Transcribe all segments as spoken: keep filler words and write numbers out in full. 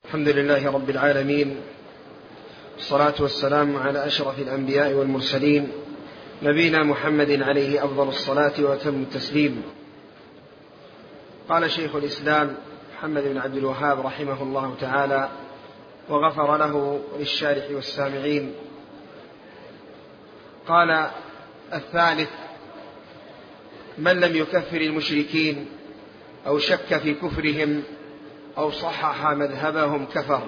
الحمد لله رب العالمين، والصلاة والسلام على أشرف الأنبياء والمرسلين، نبينا محمد عليه أفضل الصلاة وأتم التسليم. قال شيخ الإسلام محمد بن عبد الوهاب رحمه الله تعالى وغفر له للشارح والسامعين، قال: الثالث من لم يكفر المشركين أو شك في كفرهم أو صحح مذهبهم كفر.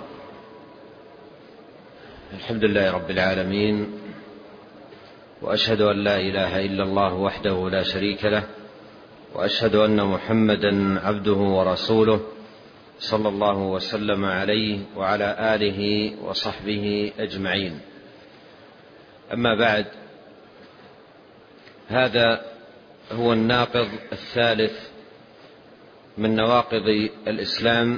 الحمد لله رب العالمين، وأشهد أن لا إله إلا الله وحده لا شريك له، وأشهد أن محمدا عبده ورسوله صلى الله وسلم عليه وعلى آله وصحبه أجمعين. أما بعد، هذا هو الناقض الثالث من نواقض الإسلام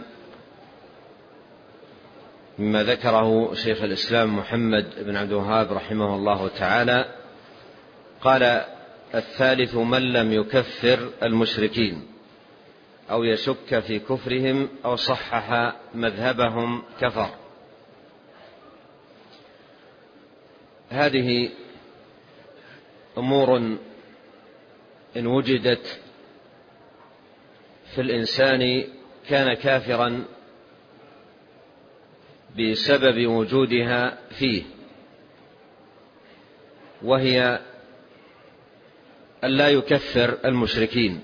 مما ذكره شيخ الإسلام محمد بن عبد الوهاب رحمه الله تعالى. قال: الثالث من لم يكفر المشركين أو يشك في كفرهم أو صحح مذهبهم كفر. هذه أمور إن وجدت في الإنسان كان كافرا بسبب وجودها فيه، وهي أن لا يكفر المشركين،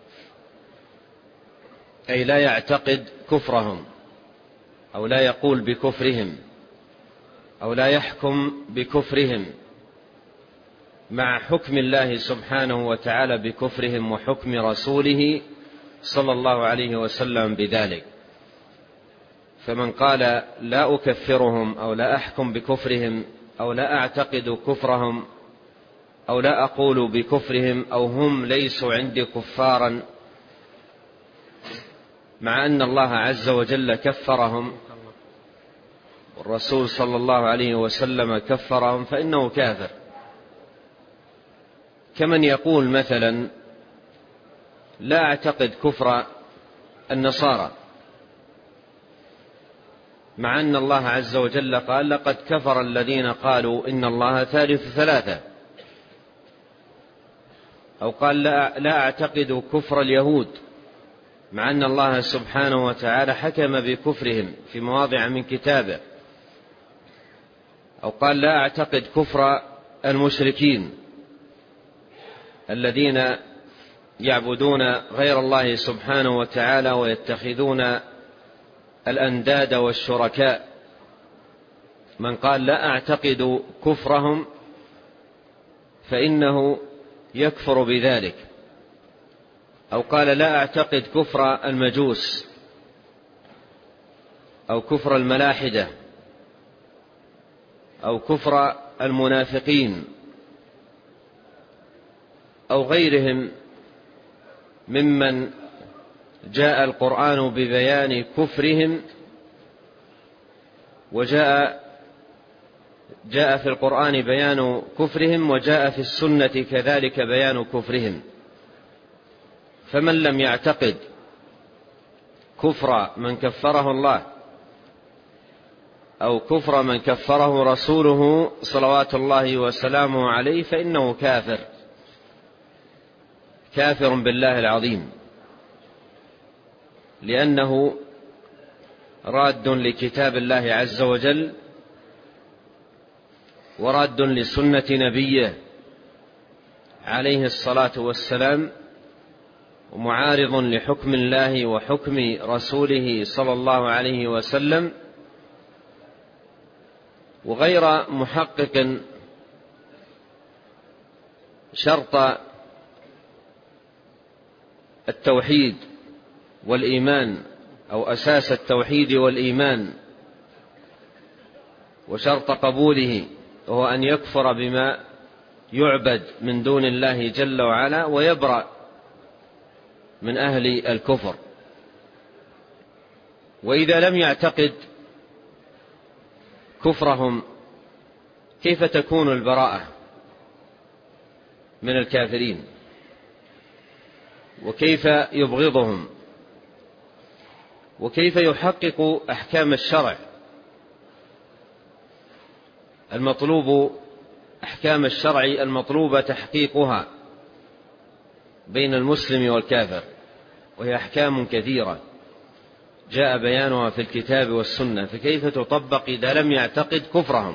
أي لا يعتقد كفرهم أو لا يقول بكفرهم أو لا يحكم بكفرهم مع حكم الله سبحانه وتعالى بكفرهم وحكم رسوله صلى الله عليه وسلم بذلك. فمن قال لا أكفرهم أو لا أحكم بكفرهم أو لا أعتقد كفرهم أو لا أقول بكفرهم أو هم ليسوا عندي كفارا، مع أن الله عز وجل كفرهم والرسول صلى الله عليه وسلم كفرهم، فإنه كافر. كمن يقول مثلا لا أعتقد كفر النصارى، مع أن الله عز وجل قال: لقد كفر الذين قالوا إن الله ثالث ثلاثة. أو قال لا أعتقد كفر اليهود، مع أن الله سبحانه وتعالى حكم بكفرهم في مواضع من كتابه. أو قال لا أعتقد كفر المشركين الذين يعبدون غير الله سبحانه وتعالى ويتخذون الأنداد والشركاء. من قال لا أعتقد كفرهم فإنه يكفر بذلك. أو قال لا أعتقد كفر المجوس أو كفر الملاحدة أو كفر المنافقين أو غيرهم ممن جاء القرآن ببيان كفرهم، وجاء جاء في القرآن بيان كفرهم، وجاء في السنة كذلك بيان كفرهم. فمن لم يعتقد كفر من كفره الله أو كفر من كفره رسوله صلوات الله وسلامه عليه فإنه كافر، كافر بالله العظيم، لأنه راد لكتاب الله عز وجل وراد لسنة نبيه عليه الصلاة والسلام، ومعارض لحكم الله وحكم رسوله صلى الله عليه وسلم، وغير محقق شرط التوحيد والإيمان أو أساس التوحيد والإيمان وشرط قبوله، وهو أن يكفر بما يعبد من دون الله جل وعلا ويبرأ من أهل الكفر. وإذا لم يعتقد كفرهم كيف تكون البراءة من الكافرين؟ وكيف يبغضهم وكيف يحقق أحكام الشرع المطلوب أحكام الشرع المطلوبة تحقيقها بين المسلم والكافر، وهي أحكام كثيرة جاء بيانها في الكتاب والسنة، فكيف تطبق إذا لم يعتقد كفرهم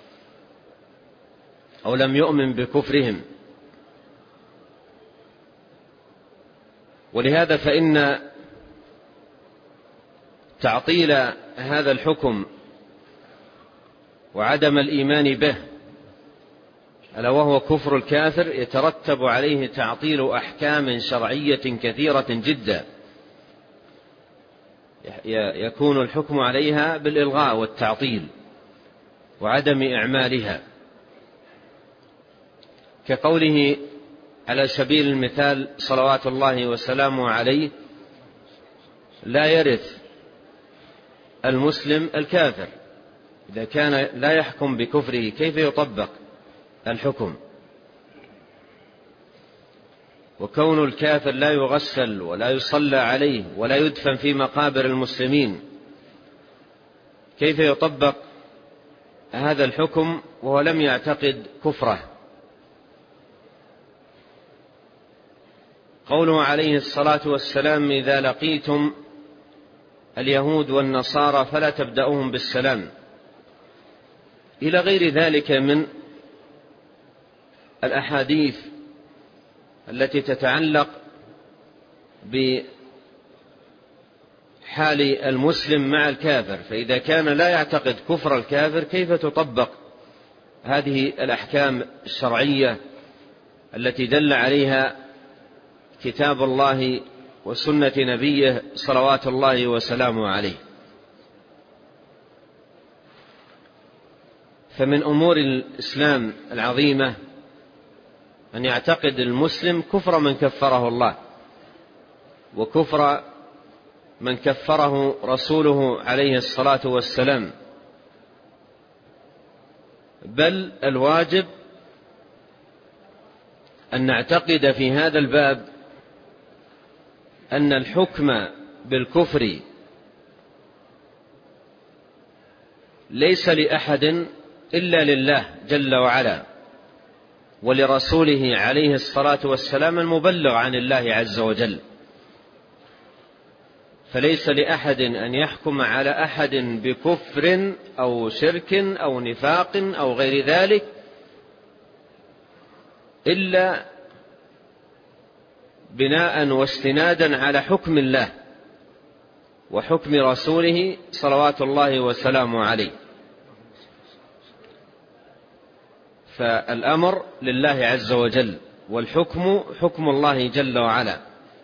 أو لم يؤمن بكفرهم؟ ولهذا فإن تعطيل هذا الحكم وعدم الإيمان به ألا وهو كفر الكافر يترتب عليه تعطيل أحكام شرعية كثيرة جدا يكون الحكم عليها بالإلغاء والتعطيل وعدم إعمالها، كقوله على سبيل المثال صلوات الله وسلامه عليه: لا يرث المسلم الكافر. إذا كان لا يحكم بكفره كيف يطبق الحكم؟ وكون الكافر لا يغسل ولا يصلى عليه ولا يدفن في مقابر المسلمين، كيف يطبق هذا الحكم وهو لم يعتقد كفره؟ قوله عليه الصلاة والسلام: إذا لقيتم اليهود والنصارى فلا تبدأوهم بالسلام، إلى غير ذلك من الأحاديث التي تتعلق بحال المسلم مع الكافر. فإذا كان لا يعتقد كفر الكافر كيف تطبق هذه الأحكام الشرعية التي دل عليها كتاب الله وسنة نبيه صلوات الله وسلامه عليه؟ فمن أمور الإسلام العظيمة أن يعتقد المسلم كفر من كفره الله وكفر من كفره رسوله عليه الصلاة والسلام، بل الواجب أن نعتقد في هذا الباب أن الحكم بالكفر ليس لأحد إلا لله جل وعلا ولرسوله عليه الصلاة والسلام المبلغ عن الله عز وجل. فليس لأحد أن يحكم على أحد بكفر أو شرك أو نفاق أو غير ذلك إلا بناء واستنادا على حكم الله وحكم رسوله صلوات الله وسلامه عليه. فالأمر لله عز وجل والحكم حكم الله جل وعلا،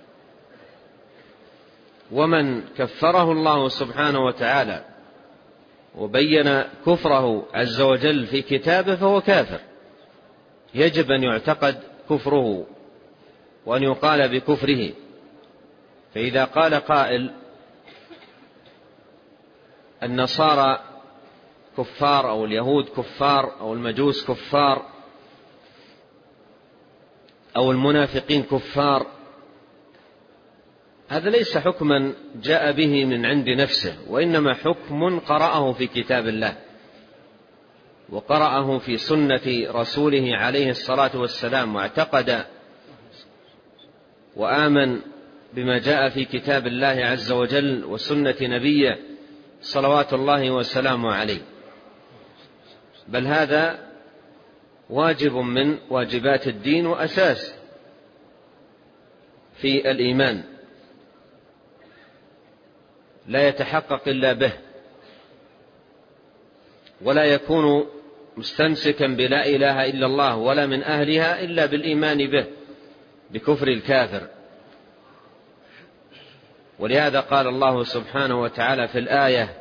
ومن كفره الله سبحانه وتعالى وبين كفره عز وجل في كتابه فهو كافر، يجب أن يعتقد كفره وأن يقال بكفره. فإذا قال قائل النصارى كفار أو اليهود كفار أو المجوس كفار أو المنافقين كفار، هذا ليس حكما جاء به من عند نفسه، وإنما حكم قرأه في كتاب الله وقرأه في سنة رسوله عليه الصلاة والسلام واعتقد وآمن بما جاء في كتاب الله عز وجل وسنة نبيه صلوات الله وسلامه عليه. بل هذا واجب من واجبات الدين وأساس في الإيمان لا يتحقق إلا به، ولا يكون مستمسكا بلا إله إلا الله ولا من أهلها إلا بالإيمان به بكفر الكافر. ولهذا قال الله سبحانه وتعالى في الآية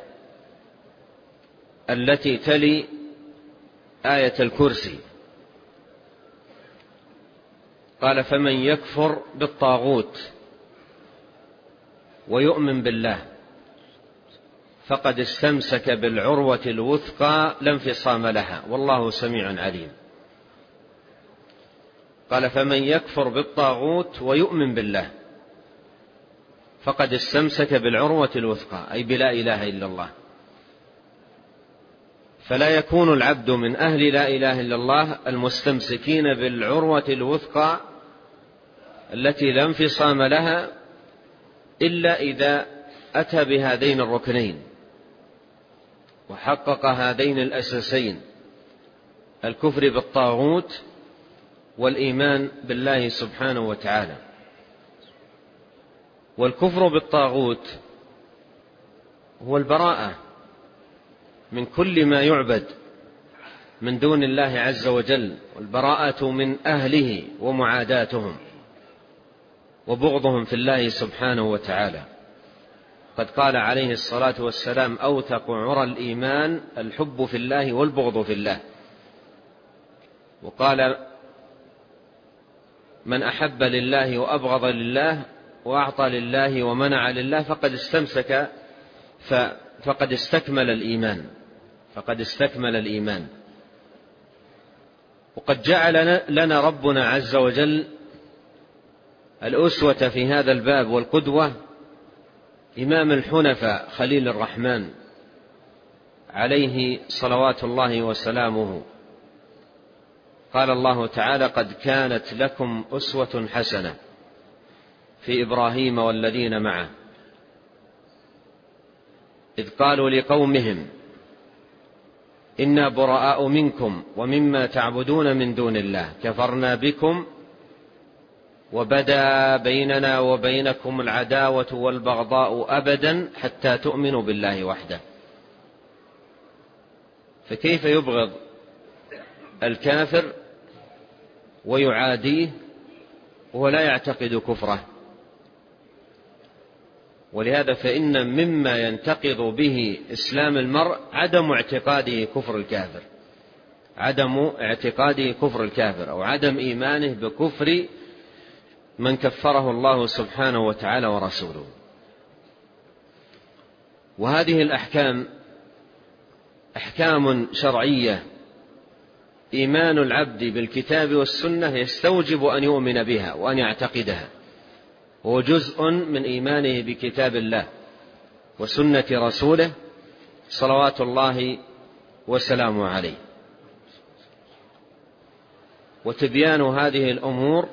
التي تلي آية الكرسي قال: فمن يكفر بالطاغوت ويؤمن بالله فقد استمسك بالعروة الوثقى لا انفصام لها والله سميع عليم. قال: فمن يكفر بالطاغوت ويؤمن بالله، فقد استمسك بالعروة الوثقى، أي بلا إله إلا الله. فلا يكون العبد من أهل لا إله إلا الله المستمسكين بالعروة الوثقى التي لا انفصام لها إلا إذا أتى بهذين الركنين وحقق هذين الأساسين: الكفر بالطاغوت والإيمان بالله سبحانه وتعالى. والكفر بالطاغوت هو البراءة من كل ما يعبد من دون الله عز وجل، والبراءة من أهله ومعاداتهم وبغضهم في الله سبحانه وتعالى. قد قال عليه الصلاة والسلام: أوثق عرى الإيمان الحب في الله والبغض في الله. وقال: من أحب لله وأبغض لله وأعطى لله ومنع لله فقد استمسك فقد استكمل الإيمان فقد استكمل الإيمان. وقد جعل لنا ربنا عز وجل الأسوة في هذا الباب والقدوة إمام الحنفاء خليل الرحمن عليه صلوات الله وسلامه. قال الله تعالى: قد كانت لكم أسوة حسنة في إبراهيم والذين معه إذ قالوا لقومهم إنا براء منكم ومما تعبدون من دون الله كفرنا بكم وبدا بيننا وبينكم العداوة والبغضاء أبدا حتى تؤمنوا بالله وحده. فكيف يبغض الكافر ويعاديه ولا يعتقد كفره؟ ولهذا فإن مما ينتقض به إسلام المرء عدم اعتقاده كفر الكافر عدم اعتقاده كفر الكافر أو عدم إيمانه بكفر من كفره الله سبحانه وتعالى ورسوله. وهذه الأحكام أحكام شرعية إيمان العبد بالكتاب والسنة يستوجب أن يؤمن بها وأن يعتقدها، هو جزء من إيمانه بكتاب الله وسنة رسوله صلوات الله وسلامه عليه. وتبيان هذه الأمور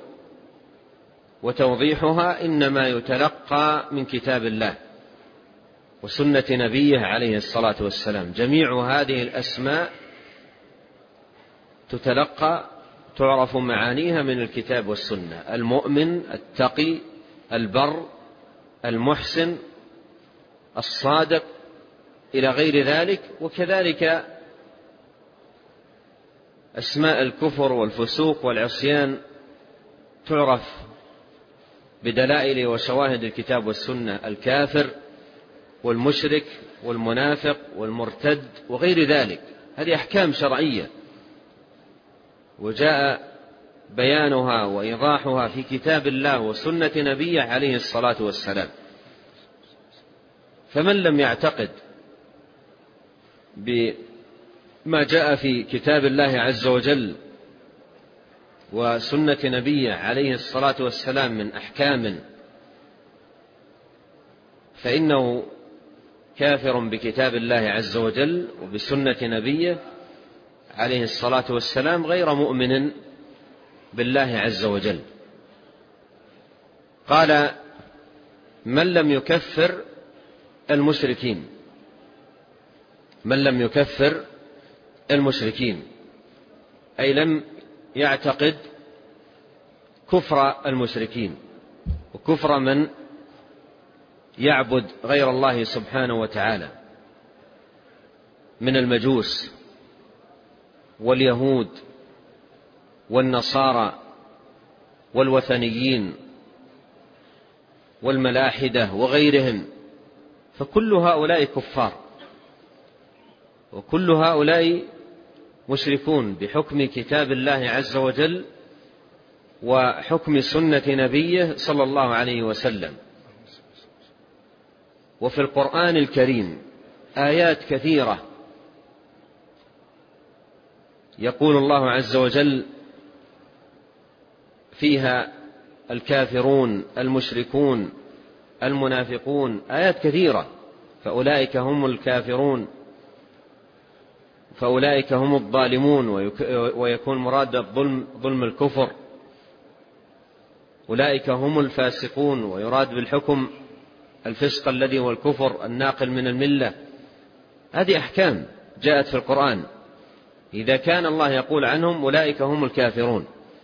وتوضيحها إنما يتلقى من كتاب الله وسنة نبيه عليه الصلاة والسلام. جميع هذه الأسماء تتلقى تعرف معانيها من الكتاب والسنة: المؤمن، التقي، البر، المحسن، الصادق، إلى غير ذلك. وكذلك أسماء الكفر والفسوق والعصيان تعرف بدلائل وشواهد الكتاب والسنة: الكافر والمشرك والمنافق والمرتد وغير ذلك. هذه أحكام شرعية وجاء بيانها وإيضاحها في كتاب الله وسنة نبيه عليه الصلاة والسلام. فمن لم يعتقد بما جاء في كتاب الله عز وجل وسنة نبيه عليه الصلاة والسلام من أحكام فإنه كافر بكتاب الله عز وجل وبسنة نبيه عليه الصلاة والسلام، غير مؤمن بالله عز وجل. قال: من لم يكفر المشركين من لم يكفر المشركين أي لم يعتقد كفر المشركين وكفر من يعبد غير الله سبحانه وتعالى من المجوس واليهود والنصارى والوثنيين والملاحدة وغيرهم، فكل هؤلاء كفار وكل هؤلاء مشركون بحكم كتاب الله عز وجل وحكم سنة نبيه صلى الله عليه وسلم. وفي القرآن الكريم آيات كثيرة يقول الله عز وجل فيها الكافرون المشركون المنافقون، آيات كثيرة. فأولئك هم الكافرون، فأولئك هم الظالمون، ويكون مراد الظلم ظلم الكفر. أولئك هم الفاسقون، ويراد بالحكم الفسق الذي هو الكفر الناقل من الملة. هذه أحكام جاءت في القرآن. إذا كان الله يقول عنهم أولئك هم الكافرون،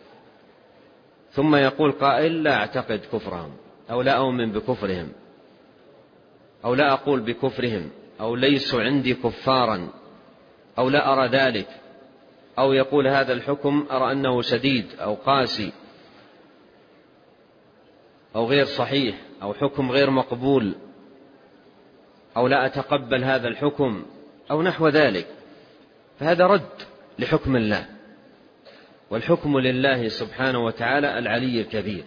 ثم يقول قائل لا أعتقد كفرهم، أو لا أؤمن بكفرهم، أو لا أقول بكفرهم، أو ليسوا عندي كفارا، أو لا أرى ذلك، أو يقول هذا الحكم أرى أنه شديد أو قاسي أو غير صحيح، أو حكم غير مقبول، أو لا أتقبل هذا الحكم، أو نحو ذلك، فهذا رد لحكم الله، والحكم لله سبحانه وتعالى العلي الكبير.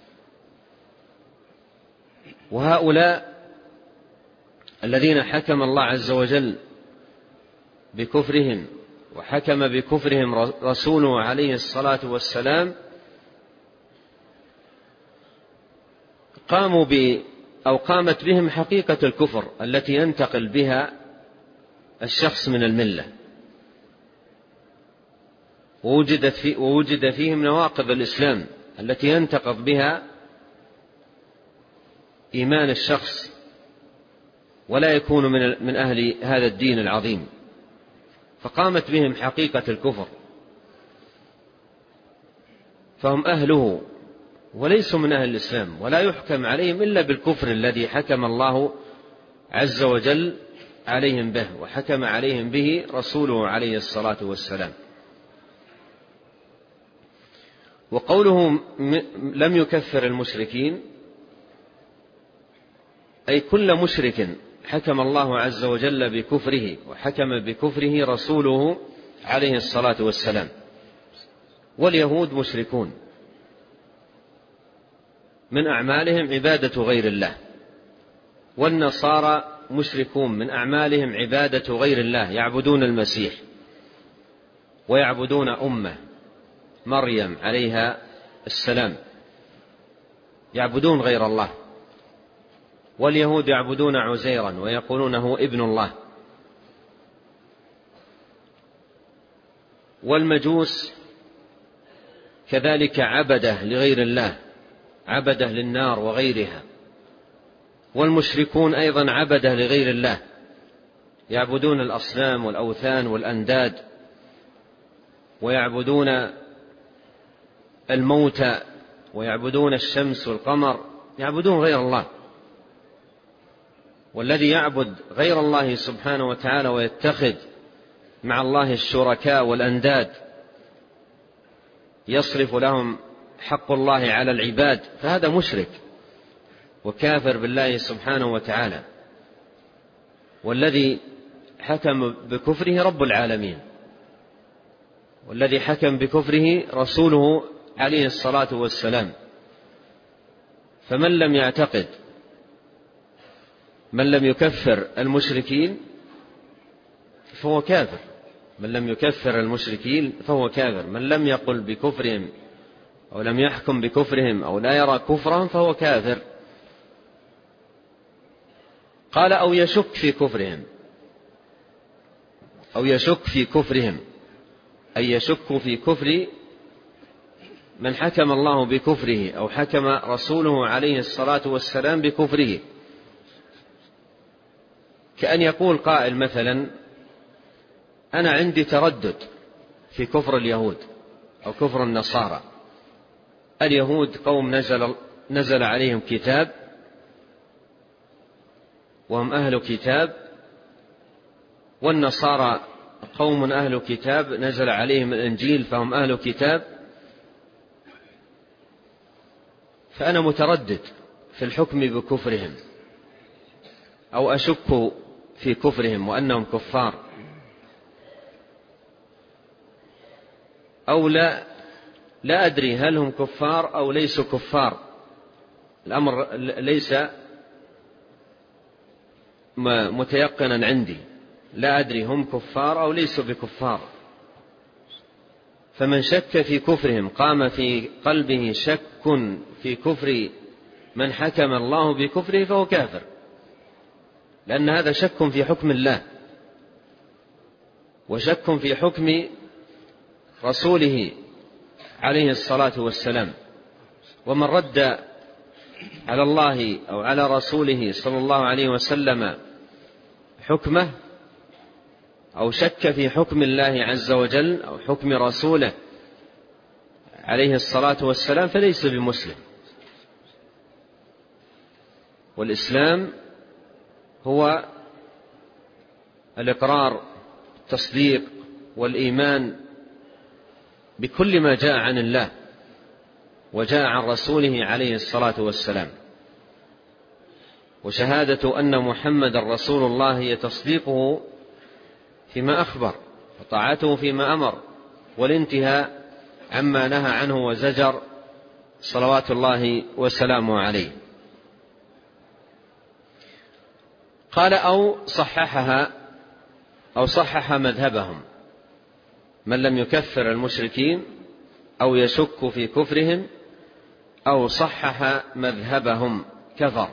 وهؤلاء الذين حكم الله عز وجل بكفرهم وحكم بكفرهم رسوله عليه الصلاة والسلام قاموا ب أو قامت بهم حقيقة الكفر التي ينتقل بها الشخص من الملة، ووجدت في ووجد فيهم نواقض الإسلام التي ينتقض بها إيمان الشخص، ولا يكون من من أهل هذا الدين العظيم. فقامت بهم حقيقة الكفر، فهم أهله وليسوا من أهل الإسلام، ولا يحكم عليهم إلا بالكفر الذي حكم الله عز وجل عليهم به، وحكم عليهم به رسوله عليه الصلاة والسلام. وقوله لم يكفر المشركين أي كل مشرك حكم الله عز وجل بكفره، وحكم بكفره رسوله عليه الصلاة والسلام. واليهود مشركون، من أعمالهم عبادة غير الله، والنصارى مشركون، من أعمالهم عبادة غير الله، يعبدون المسيح ويعبدون أمه مريم عليها السلام، يعبدون غير الله. واليهود يعبدون عزيرا ويقولونه ابن الله. والمجوس كذلك عبده لغير الله، عبده للنار وغيرها. والمشركون أيضا عبده لغير الله، يعبدون الأصنام والأوثان والأنداد، ويعبدون الموتى، ويعبدون الشمس والقمر، يعبدون غير الله. والذي يعبد غير الله سبحانه وتعالى ويتخذ مع الله الشركاء والأنداد يصرف لهم حق الله على العباد، فهذا مشرك وكافر بالله سبحانه وتعالى. والذي حكم بكفره رب العالمين، والذي حكم بكفره رسوله عليه الصلاة والسلام. فمن لم يعتقد من لم يكفر المشركين فهو كافر، من لم يكفر المشركين فهو كافر، من لم يقل بكفرهم أو لم يحكم بكفرهم أو لا يرى كفرهم فهو كافر. قال أو يشك في كفرهم، أو يشك في كفرهم أي يشك في كفر من حكم الله بكفره أو حكم رسوله عليه الصلاة والسلام بكفره. كأن يقول قائل مثلا أنا عندي تردد في كفر اليهود أو كفر النصارى. اليهود قوم نزل, نزل عليهم كتاب وهم أهل كتاب، والنصارى قوم أهل كتاب نزل عليهم الإنجيل فهم أهل كتاب. فأنا متردد في الحكم بكفرهم، أو أشك في كفرهم وأنهم كفار، أو لا لا أدري هل هم كفار أو ليسوا كفار. الأمر ليس متيقنا عندي، لا أدري هم كفار أو ليسوا بكفار. فمن شك في كفرهم قام في قلبه شك في كفر من حكم الله بكفره فهو كافر، لأن هذا شك في حكم الله وشك في حكم رسوله عليه الصلاة والسلام. ومن رد على الله أو على رسوله صلى الله عليه وسلم حكمه أو شك في حكم الله عز وجل أو حكم رسوله عليه الصلاة والسلام فليس بمسلم. والإسلام هو الإقرار، التصديق والإيمان بكل ما جاء عن الله وجاء عن رسوله عليه الصلاة والسلام، وشهادة أن محمد رسول الله هي تصديقه فيما أخبر وطاعته فيما أمر والانتهاء عما نهى عنه وزجر صلوات الله وسلامه عليه. قال أو صححها أو صحح مذهبهم، من لم يكفر المشركين أو يشك في كفرهم أو صحح مذهبهم كفر،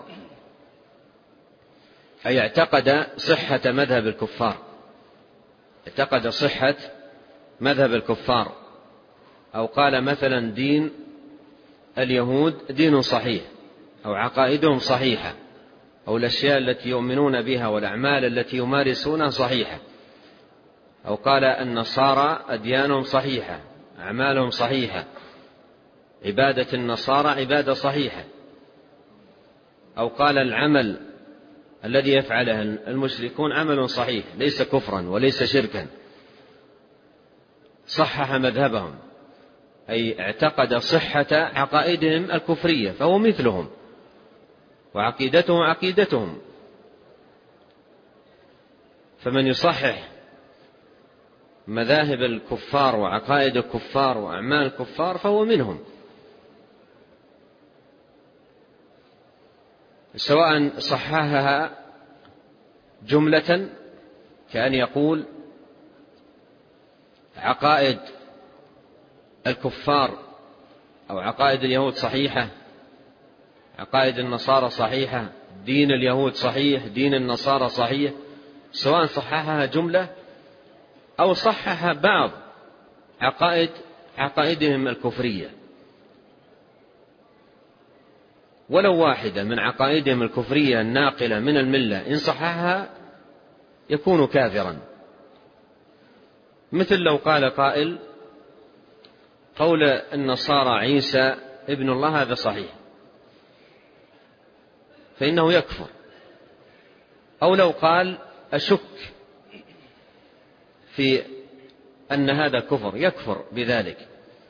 أي اعتقد صحة مذهب الكفار، اعتقد صحة مذهب الكفار، أو قال مثلا دين اليهود دين صحيح أو عقائدهم صحيحة أو الأشياء التي يؤمنون بها والأعمال التي يمارسونها صحيحة، أو قال النصارى أديانهم صحيحة أعمالهم صحيحة، عبادة النصارى عبادة صحيحة، أو قال العمل الذي يفعله المشركون عمل صحيح ليس كفرا وليس شركا، صحح مذهبهم أي اعتقد صحة عقائدهم الكفرية فهو مثلهم وعقيدته عقيدتهم. فمن يصحح مذاهب الكفار وعقائد الكفار وأعمال الكفار فهو منهم، سواء صححها جملة كأن يقول عقائد الكفار أو عقائد اليهود صحيحة، عقائد النصارى صحيحة، دين اليهود صحيح، دين النصارى صحيح، سواء صححها جملة أو صحح بعض عقائد عقائدهم الكفرية، ولو واحدة من عقائدهم الكفرية الناقلة من الملة إن صححها يكون كافرا. مثل لو قال قائل قول النصارى عيسى ابن الله هذا صحيح فإنه يكفر، أو لو قال أشك في أن هذا كفر يكفر بذلك،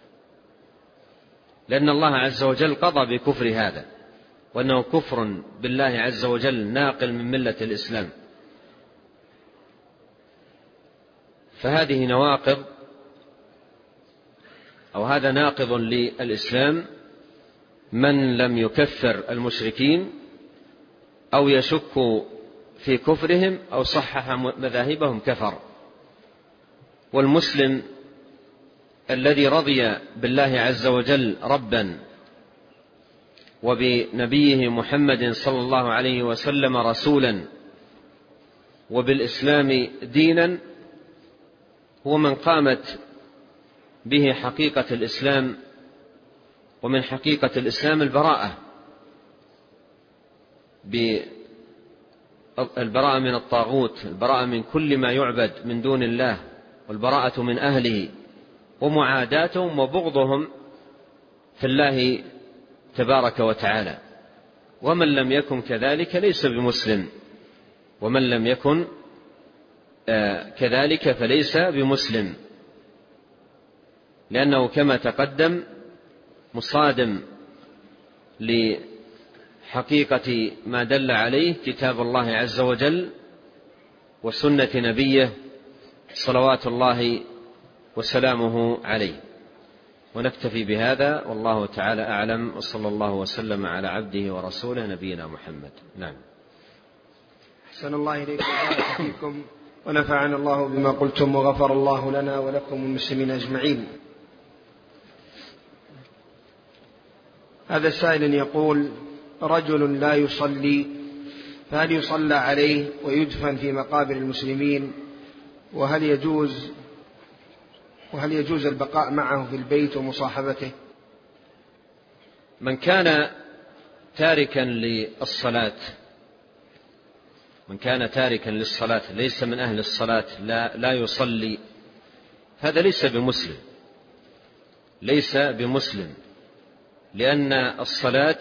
لأن الله عز وجل قضى بكفر هذا وأنه كفر بالله عز وجل ناقل من ملة الإسلام. فهذه نواقض أو هذا ناقض للإسلام، من لم يكفر المشركين أو يشك في كفرهم أو صحح مذاهبهم كفر. والمسلم الذي رضي بالله عز وجل ربا وبنبيه محمد صلى الله عليه وسلم رسولا وبالإسلام دينا هو من قامت به حقيقة الإسلام، ومن حقيقة الإسلام البراءة، بالبراءة من الطاغوت، البراءة من كل ما يعبد من دون الله، والبراءة من أهله ومعاداتهم وبغضهم في الله تبارك وتعالى. ومن لم يكن كذلك ليس بمسلم، ومن لم يكن كذلك فليس بمسلم، لأنه كما تقدم مصادم لحقيقة ما دل عليه كتاب الله عز وجل وسنة نبيه صلوات الله وسلامه عليه. ونكتفي بهذا والله تعالى أعلم، وصلى الله وسلم على عبده ورسوله نبينا محمد. نعم. أحسن الله إليكم وبارك فيكم ونفعنا الله بما قلتم وغفر الله لنا ولكم المسلمين أجمعين. هذا سائل يقول: رجل لا يصلي فهل يصلى عليه ويدفن في مقابر المسلمين؟ وهل يجوز وهل يجوز البقاء معه في البيت ومصاحبته؟ من كان تاركا للصلاة من كان تاركا للصلاة ليس من أهل الصلاة، لا, لا يصلي، هذا ليس بمسلم ليس بمسلم لأن الصلاة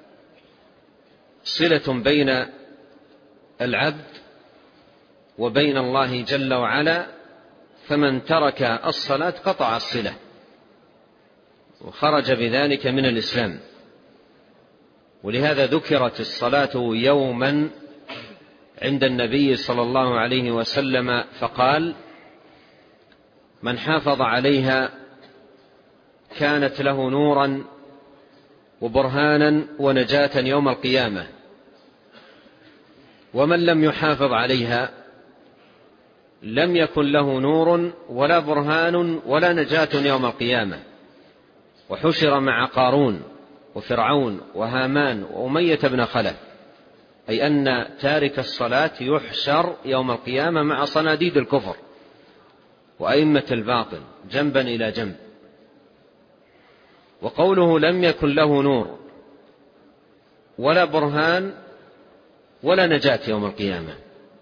صلة بين العبد وبين الله جل وعلا، فمن ترك الصلاة قطع الصلة وخرج بذلك من الإسلام. ولهذا ذكرت الصلاة يوما عند النبي صلى الله عليه وسلم فقال: من حافظ عليها كانت له نورا وبرهانا ونجاة يوم القيامة، ومن لم يحافظ عليها لم يكن له نور ولا برهان ولا نجاة يوم القيامة، وحشر مع قارون وفرعون وهامان وأمية بن خلف، أي أن تارك الصلاة يحشر يوم القيامة مع صناديد الكفر وأئمة الباطل جنبا إلى جنب. وقوله لم يكن له نور ولا برهان ولا نجاة يوم القيامة،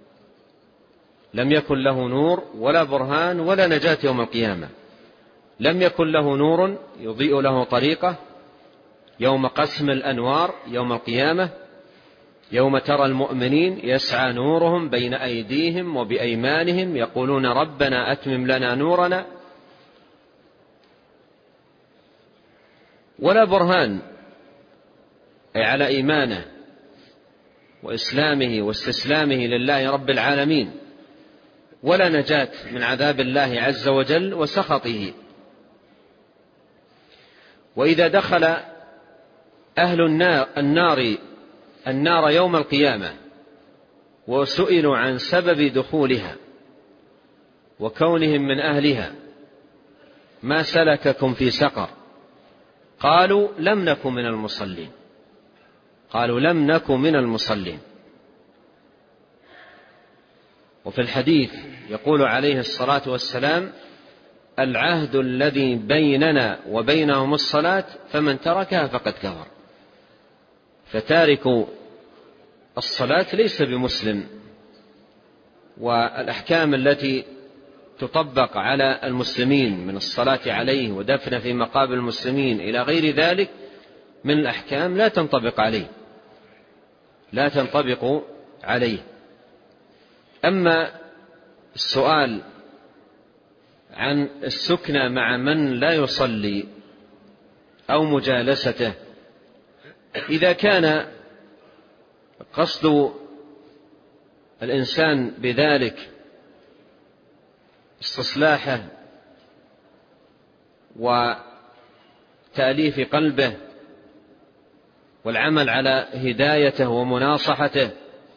لم يكن له نور ولا برهان ولا نجاة يوم القيامة. لم يكن له نور يضيء له طريقه يوم قسم الأنوار يوم القيامة، يوم ترى المؤمنين يسعى نورهم بين أيديهم وبأيمانهم يقولون ربنا أتمم لنا نورنا. ولا برهان، أي على إيمانه وإسلامه واستسلامه لله رب العالمين. ولا نجاة من عذاب الله عز وجل وسخطه. وإذا دخل أهل النار, النار النار يوم القيامة وسئلوا عن سبب دخولها وكونهم من أهلها: ما سلككم في سقر؟ قالوا لم نكن من المصلين قالوا لم نكن من المصلين. وفي الحديث يقول عليه الصلاة والسلام: العهد الذي بيننا وبينهم الصلاة فمن تركها فقد كفر. فتارك الصلاة ليس بمسلم. والأحكام التي تطبق على المسلمين من الصلاة عليه ودفن في مقابر المسلمين إلى غير ذلك من الأحكام لا تنطبق عليه لا تنطبق عليه. أما السؤال عن السكنى مع من لا يصلي أو مجالسته، إذا كان قصد الإنسان بذلك استصلاحه وتأليف قلبه والعمل على هدايته ومناصحته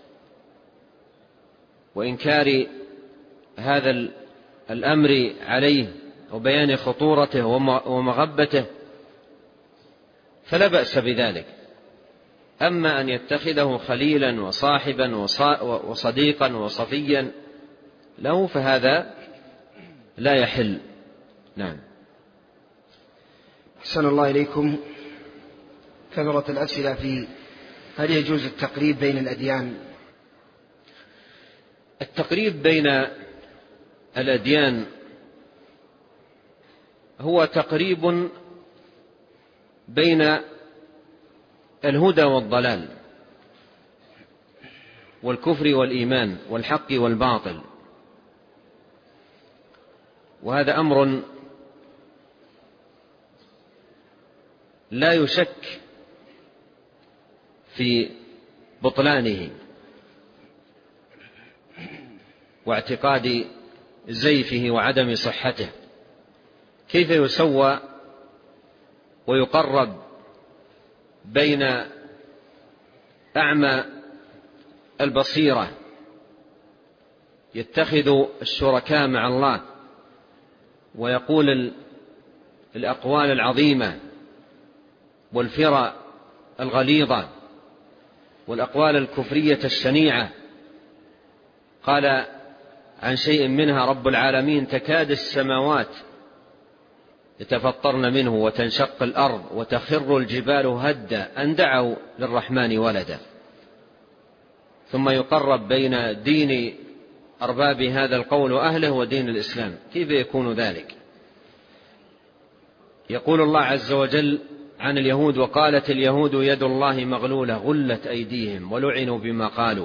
وإنكار هذا الأمر عليه وبيان خطورته ومغبته، فلا بأس بذلك. أما أن يتخذه خليلا وصاحبا وصديقا وصفيا له فهذا لا يحل. نعم. أحسن الله إليكم. كثرت الأسئلة في هل يجوز التقريب بين الأديان؟ التقريب بين الأديان هو تقريب بين الهدى والضلال والكفر والإيمان والحق والباطل، وهذا أمر لا يشك في بطلانه واعتقاد زيفه وعدم صحته. كيف يسوى ويقرب بين أعمى البصيرة يتخذ الشركاء مع الله ويقول الأقوال العظيمة والفرى الغليظة والأقوال الكفرية الشنيعة. قال عن شيء منها رب العالمين: تكاد السماوات يتفطرن منه وتنشق الأرض وتخر الجبال هدا أن دعوا للرحمن ولدا. ثم يقرب بين دين أرباب هذا القول وأهله ودين الإسلام. كيف يكون ذلك؟ يقول الله عز وجل عن اليهود: وقالت اليهود يد الله مغلولة غلت أيديهم ولعنوا بما قالوا،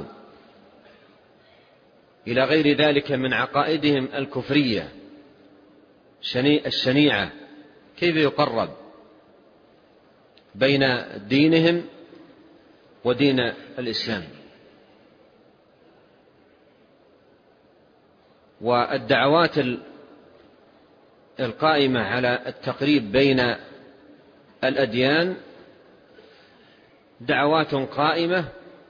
إلى غير ذلك من عقائدهم الكفرية الشنيعة. كيف يقرب بين دينهم ودين الإسلام؟ والدعوات القائمة على التقريب بين الأديان دعوات قائمة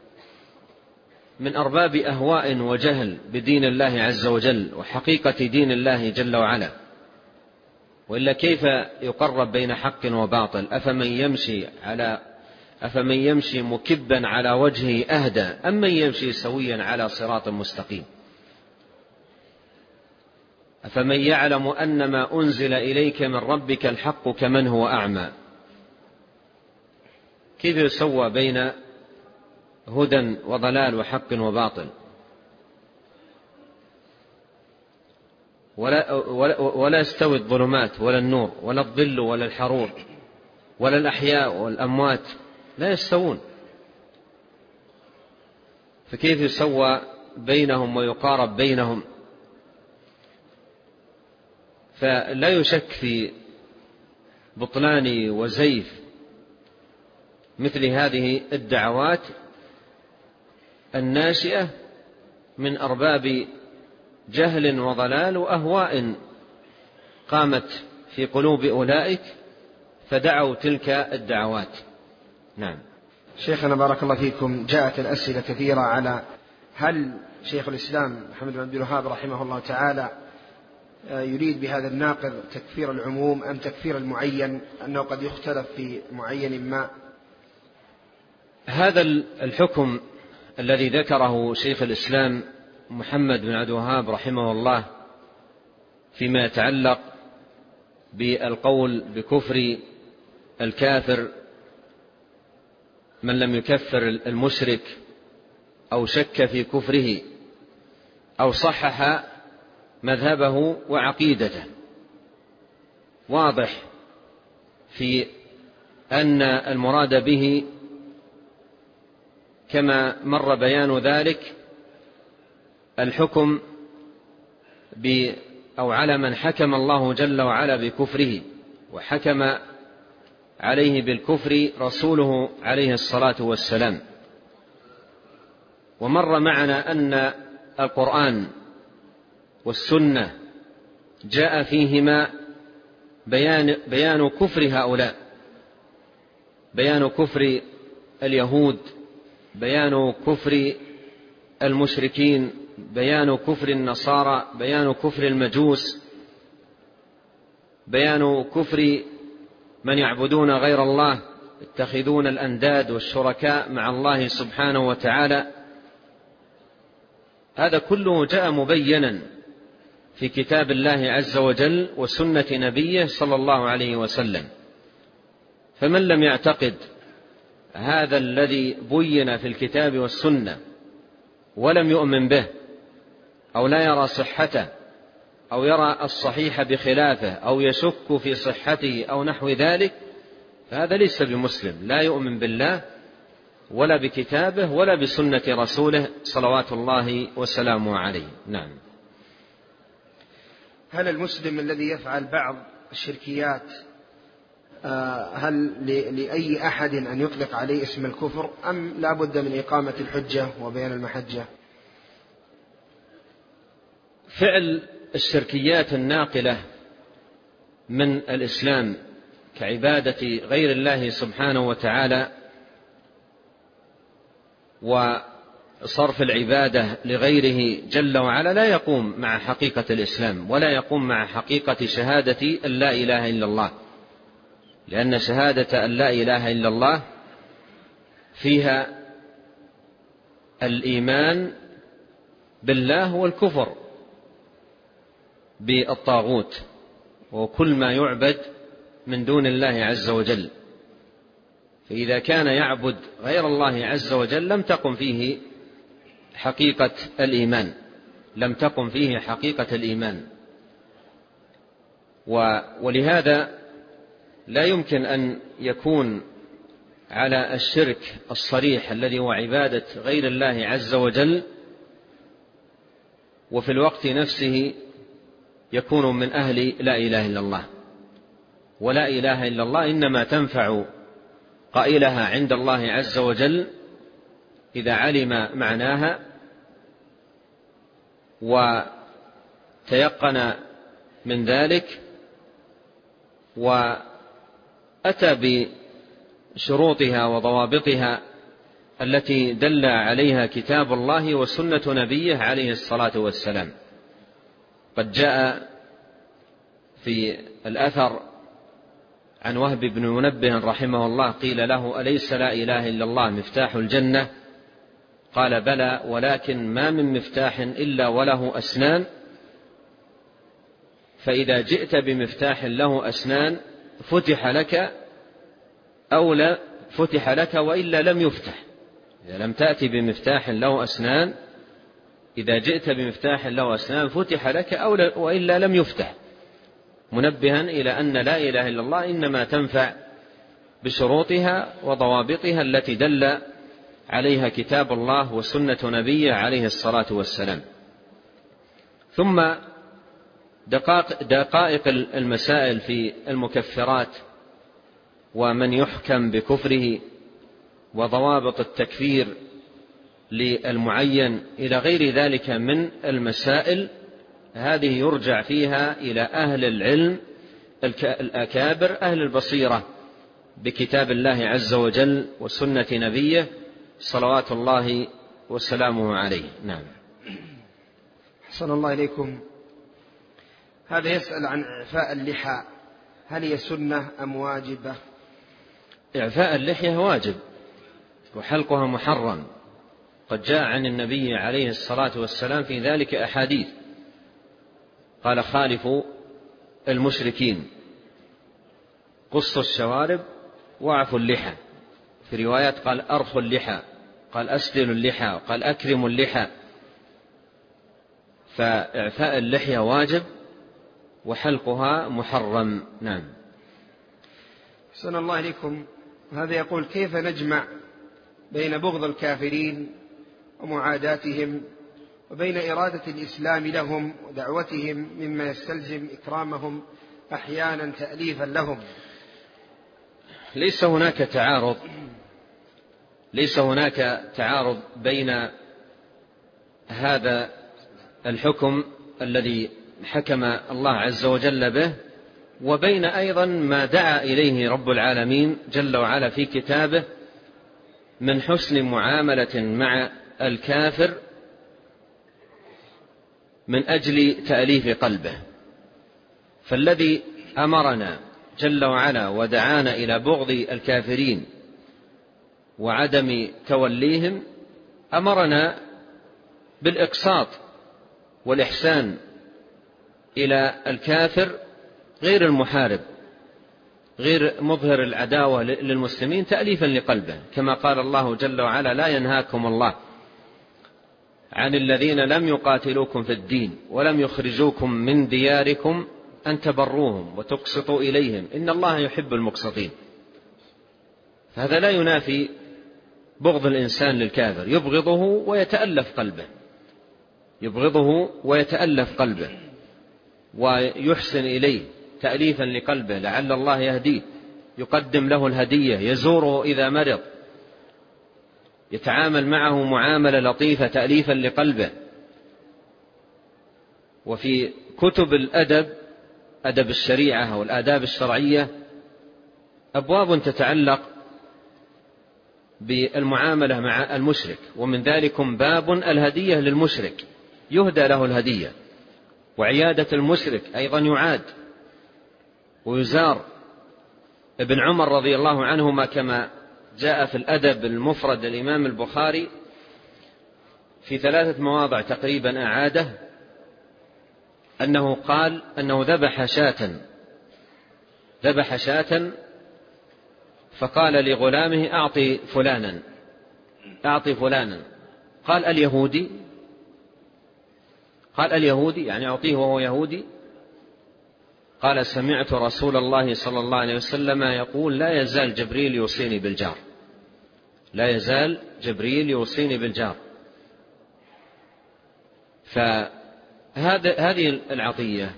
من أرباب أهواء وجهل بدين الله عز وجل وحقيقة دين الله جل وعلا. وإلا كيف يقرب بين حق وباطل؟ أفمن يمشي على أفمن يمشي مكبا على وجهه أهدى أم من يمشي سويا على صراط مستقيم؟ أفمن يعلم أن ما أنزل إليك من ربك الحق كمن هو أعمى؟ كيف يسوى بين هدى وضلال وحق وباطل؟ ولا, ولا, ولا يستوي الظلمات ولا النور ولا الظل ولا الحرور ولا الأحياء والأموات، لا يستوون. فكيف يسوى بينهم ويقارب بينهم؟ فلا يشك في بطلان وزيف مثل هذه الدعوات الناشئة من أرباب جهل وضلال وأهواء قامت في قلوب أولئك فدعوا تلك الدعوات. نعم. شيخنا بارك الله فيكم، جاءت الأسئلة كثيرة على هل شيخ الإسلام محمد بن عبد الوهاب رحمه الله تعالى يريد بهذا الناقض تكفير العموم أم تكفير المعين، أنه قد يختلف في معين ما؟ هذا الحكم الذي ذكره شيخ الإسلام محمد بن عبد الوهاب رحمه الله فيما يتعلق بالقول بكفر الكافر من لم يكفر المشرك أو شك في كفره أو صحح مذهبه وعقيدته، واضح في أن المراد به كما مر بيان ذلك الحكم ب أو على من حكم الله جل وعلا بكفره وحكم عليه بالكفر رسوله عليه الصلاة والسلام. ومر معنا أن القرآن والسنة جاء فيهما بيان, بيان كفر هؤلاء، بيان كفر اليهود، بيان كفر المشركين، بيان كفر النصارى، بيان كفر المجوس، بيان كفر من يعبدون غير الله يتخذون الأنداد والشركاء مع الله سبحانه وتعالى. هذا كله جاء مبينا في كتاب الله عز وجل وسنة نبيه صلى الله عليه وسلم. فمن لم يعتقد هذا الذي بين في الكتاب والسنة ولم يؤمن به أو لا يرى صحته أو يرى الصحيح بخلافه أو يشك في صحته أو نحو ذلك، فهذا ليس بمسلم، لا يؤمن بالله ولا بكتابه ولا بسنة رسوله صلوات الله وسلامه عليه. نعم. هل المسلم الذي يفعل بعض الشركيات هل لأي أحد أن يطلق عليه اسم الكفر أم لا بد من إقامة الحجة وبيان المحجة؟ فعل الشركيات الناقلة من الإسلام كعبادة غير الله سبحانه وتعالى وصرف العبادة لغيره جل وعلا لا يقوم مع حقيقة الإسلام ولا يقوم مع حقيقة شهادة أن لا إله إلا الله، لأن شهادة أن لا إله إلا الله فيها الإيمان بالله والكفر بالطاغوت وكل ما يعبد من دون الله عز وجل. فإذا كان يعبد غير الله عز وجل لم تقم فيه حقيقة الإيمان لم تقم فيه حقيقة الإيمان. ولهذا لا يمكن أن يكون على الشرك الصريح الذي هو عبادة غير الله عز وجل وفي الوقت نفسه يكون من أهل لا إله إلا الله. ولا إله إلا الله إنما تنفع قائلها عند الله عز وجل إذا علم معناها وتيقن من ذلك وأتى بشروطها وضوابطها التي دل عليها كتاب الله وسنة نبيه عليه الصلاة والسلام. قد جاء في الأثر عن وهب بن منبه رحمه الله قيل له: أليس لا إله إلا الله مفتاح الجنة؟ قال: بلى، ولكن ما من مفتاح إلا وله أسنان، فإذا جئت بمفتاح له أسنان فتح لك أو لا فتح لك وإلا لم يفتح. إذا لم تأتي بمفتاح له أسنان إذا جئت بمفتاح له أسنان فتح لك أو وإلا لم يفتح، منبها إلى أن لا إله إلا الله إنما تنفع بشروطها وضوابطها التي دل عليها كتاب الله وسنة نبيه عليه الصلاة والسلام. ثم دقائق المسائل في المكفرات ومن يحكم بكفره وضوابط التكفير للمعين إلى غير ذلك من المسائل، هذه يرجع فيها إلى أهل العلم الأكابر أهل البصيرة بكتاب الله عز وجل وسنة نبيه صلوات الله وسلامه عليه. نعم. أحسن الله إليكم. هذا يسأل عن إعفاء اللحى، هل هي سنة أم واجبة؟ إعفاء اللحية واجب وحلقها محرم، قد جاء عن النبي عليه الصلاة والسلام في ذلك أحاديث، قال: خالفوا المشركين، قصوا الشوارب واعفوا اللحى. في روايات قال: أرخوا اللحى، قال: أسدلوا اللحى، قال: أكرموا اللحى. فإعفاء اللحية واجب وحلقها محرم. نعم. أحسن الله إليكم. هذا يقول: كيف نجمع بين بغض الكافرين ومعاداتهم وبين إرادة الإسلام لهم ودعوتهم مما يستلزم إكرامهم أحيانا تأليفا لهم؟ ليس هناك تعارض ليس هناك تعارض بين هذا الحكم الذي حكم الله عز وجل به وبين أيضا ما دعا إليه رب العالمين جل وعلا في كتابه من حسن معاملة مع الكافر من أجل تأليف قلبه. فالذي أمرنا جل وعلا ودعانا إلى بغض الكافرين وعدم توليهم أمرنا بالإقساط والإحسان إلى الكافر غير المحارب غير مظهر العداوة للمسلمين تأليفا لقلبه، كما قال الله جل وعلا: لا ينهاكم الله عن الذين لم يقاتلوكم في الدين ولم يخرجوكم من دياركم أن تبروهم وتقسطوا إليهم إن الله يحب المقسطين. فهذا لا ينافي بغض الإنسان للكافر، يبغضه ويتألف قلبه يبغضه ويتألف قلبه ويحسن إليه تأليفا لقلبه لعل الله يهديه، يقدم له الهدية، يزوره إذا مرض، يتعامل معه معاملة لطيفة تأليفا لقلبه. وفي كتب الأدب، أدب الشريعة والآداب الشرعية، أبواب تتعلق بالمعاملة مع المشرك، ومن ذلكم باب الهدية للمشرك، يهدى له الهدية، وعيادة المشرك أيضا يعاد ويزار. ابن عمر رضي الله عنهما كما جاء في الأدب المفرد الإمام البخاري في ثلاثة مواضع تقريبا أعاده، أنه قال أنه ذبح شاة ذبح شاة فقال لغلامه أعطي فلانا أعطي فلانا قال اليهودي قال اليهودي يعني أعطيه وهو يهودي. قال سمعت رسول الله صلى الله عليه وسلم يقول لا يزال جبريل يوصيني بالجار لا يزال جبريل يوصيني بالجار. فهذا هذه العطية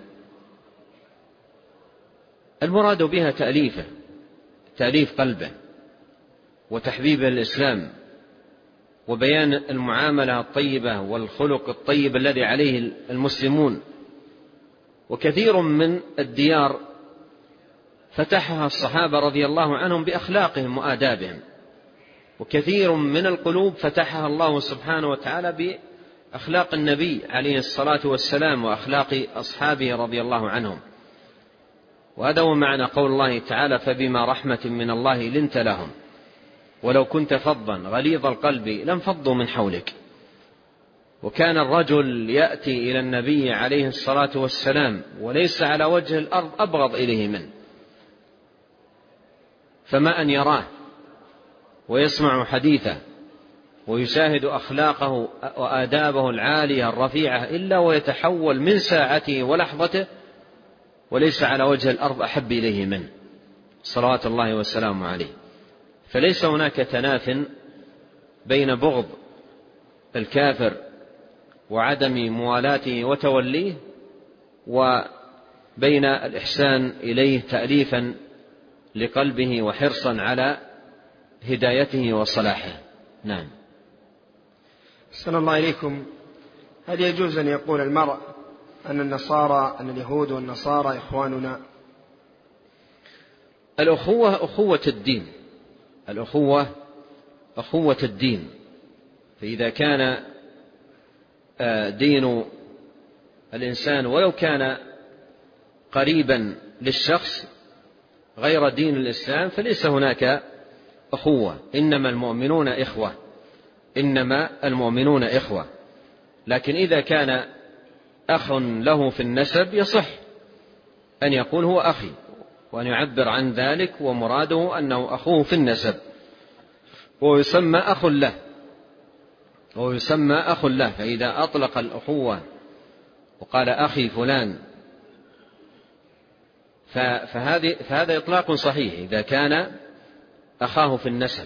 المراد بها تأليفه تأليف قلبه وتحبيب الإسلام وبيان المعاملة الطيبة والخلق الطيب الذي عليه المسلمون. وكثير من الديار فتحها الصحابة رضي الله عنهم بأخلاقهم وآدابهم، وكثير من القلوب فتحها الله سبحانه وتعالى بأخلاق النبي عليه الصلاة والسلام وأخلاق أصحابه رضي الله عنهم. وهذا هو معنى قول الله تعالى فبما رحمة من الله لنت لهم ولو كنت فظا غليظ القلب لانفضوا من حولك. وكان الرجل يأتي إلى النبي عليه الصلاة والسلام وليس على وجه الأرض أبغض إليه منه، فما أن يراه ويسمع حديثه ويشاهد أخلاقه وآدابه العالية الرفيعة إلا ويتحول من ساعته ولحظته وليس على وجه الأرض أحب إليه منه صلوات الله والسلام عليه. فليس هناك تناف بين بغض الكافر وعدم موالاته وتوليه وبين الإحسان إليه تأليفا لقلبه وحرصا على هدايته وصلاحه. نعم. أحسن الله إليكم. هل يجوز أن يقول المرء أن النصارى أن اليهود والنصارى إخواننا؟ الأخوة أخوة الدين الأخوة أخوة الدين. فإذا كان دين الإنسان ولو كان قريبا للشخص غير دين الإسلام فليس هناك أخوة. إنما المؤمنون إخوة إنما المؤمنون إخوة. لكن إذا كان أخ له في النسب يصح أن يقول هو أخي وأن يعبر عن ذلك ومراده أنه أخوه في النسب ويسمى أخ له ويسمى أخ له. فإذا أطلق الأخوة وقال أخي فلان فهذه فهذا إطلاق صحيح إذا كان أخاه في النسب.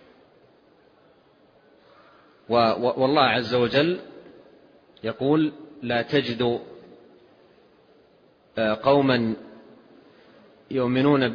والله عز وجل يقول لا تجد قوما يؤمنون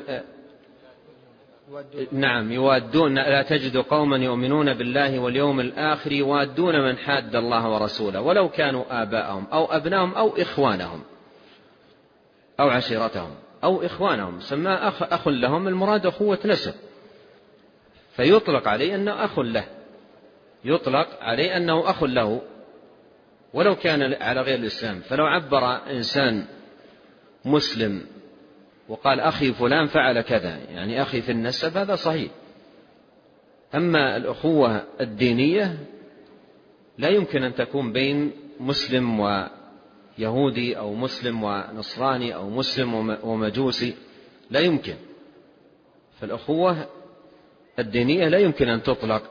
نعم يوادون لا تجد قوما يؤمنون بالله واليوم الآخر يوادون من حاد الله ورسوله ولو كانوا آباءهم أو أبناهم أو إخوانهم أو عشيرتهم أو إخوانهم. سماه أخ, أخ لهم المراد أخوة نسب فيطلق عليه أنه أخ له يطلق عليه أنه أخ له ولو كان على غير الإسلام. فلو عبر إنسان مسلم وقال أخي فلان فعل كذا يعني أخي في النسب هذا صحيح. أما الأخوة الدينية لا يمكن أن تكون بين مسلم ويهودي أو مسلم ونصراني أو مسلم ومجوسي لا يمكن. فالأخوة الدينية لا يمكن أن تطلق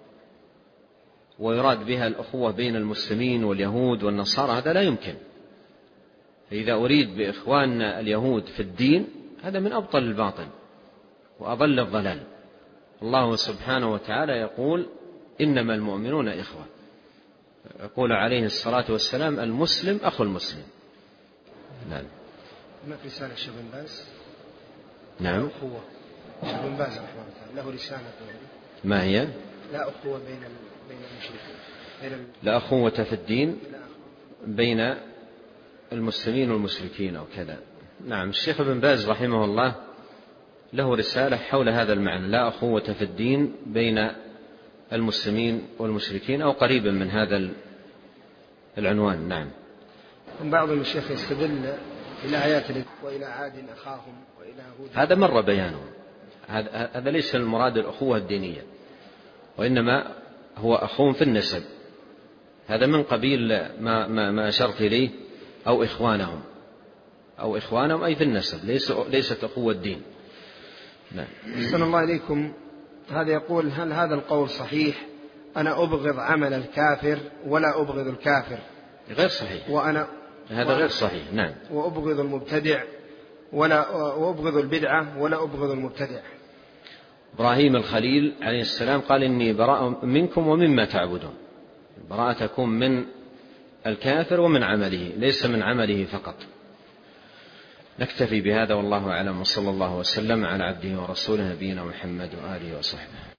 ويراد بها الأخوة بين المسلمين واليهود والنصارى هذا لا يمكن. فإذا أريد بإخواننا اليهود في الدين هذا من أبطل الباطل وأضل الضلال. الله سبحانه وتعالى يقول إنما المؤمنون إخوة. يقول عليه الصلاة والسلام المسلم أخو المسلم. نعم. ما في رسالة الشيخ بن باز؟ نعم. أخوة الشيخ بن باز رحمه الله له رسالة ما هي؟ لا أخوة بين بين المشركين بين لا أخوة في الدين بين المسلمين والمشركين أو كذا. نعم. الشيخ ابن باز رحمه الله له رسالة حول هذا المعنى لا أخوة في الدين بين المسلمين والمشركين أو قريبا من هذا العنوان. نعم. بعض الشيخ يستدل إلى آيات وإلى عاد أخاهم وإلى هود. هذا مر بيانه. هذا ليس المراد الأخوة الدينية وإنما هو أخوهم في النسب هذا من قبيل ما, ما, ما أشرت إليه، أو إخوانهم أو إخوانهم أي في النسب، ليس ليست أخوة الدين. نعم. أحسن الله إليكم. هذا يقول: هل هذا القول صحيح؟ أنا أبغض عمل الكافر ولا أبغض الكافر. غير صحيح، وأنا هذا وأنا غير صحيح. نعم. وأبغض المبتدع ولا وأبغض البدعة ولا أبغض المبتدع. إبراهيم الخليل عليه السلام قال: إني براء منكم ومما تعبدون. براءة تكون من الكافر ومن عمله، ليس من عمله فقط. نكتفي بهذا والله أعلم، وصلى الله وسلم على عبده ورسوله نبينا محمد وآله وصحبه.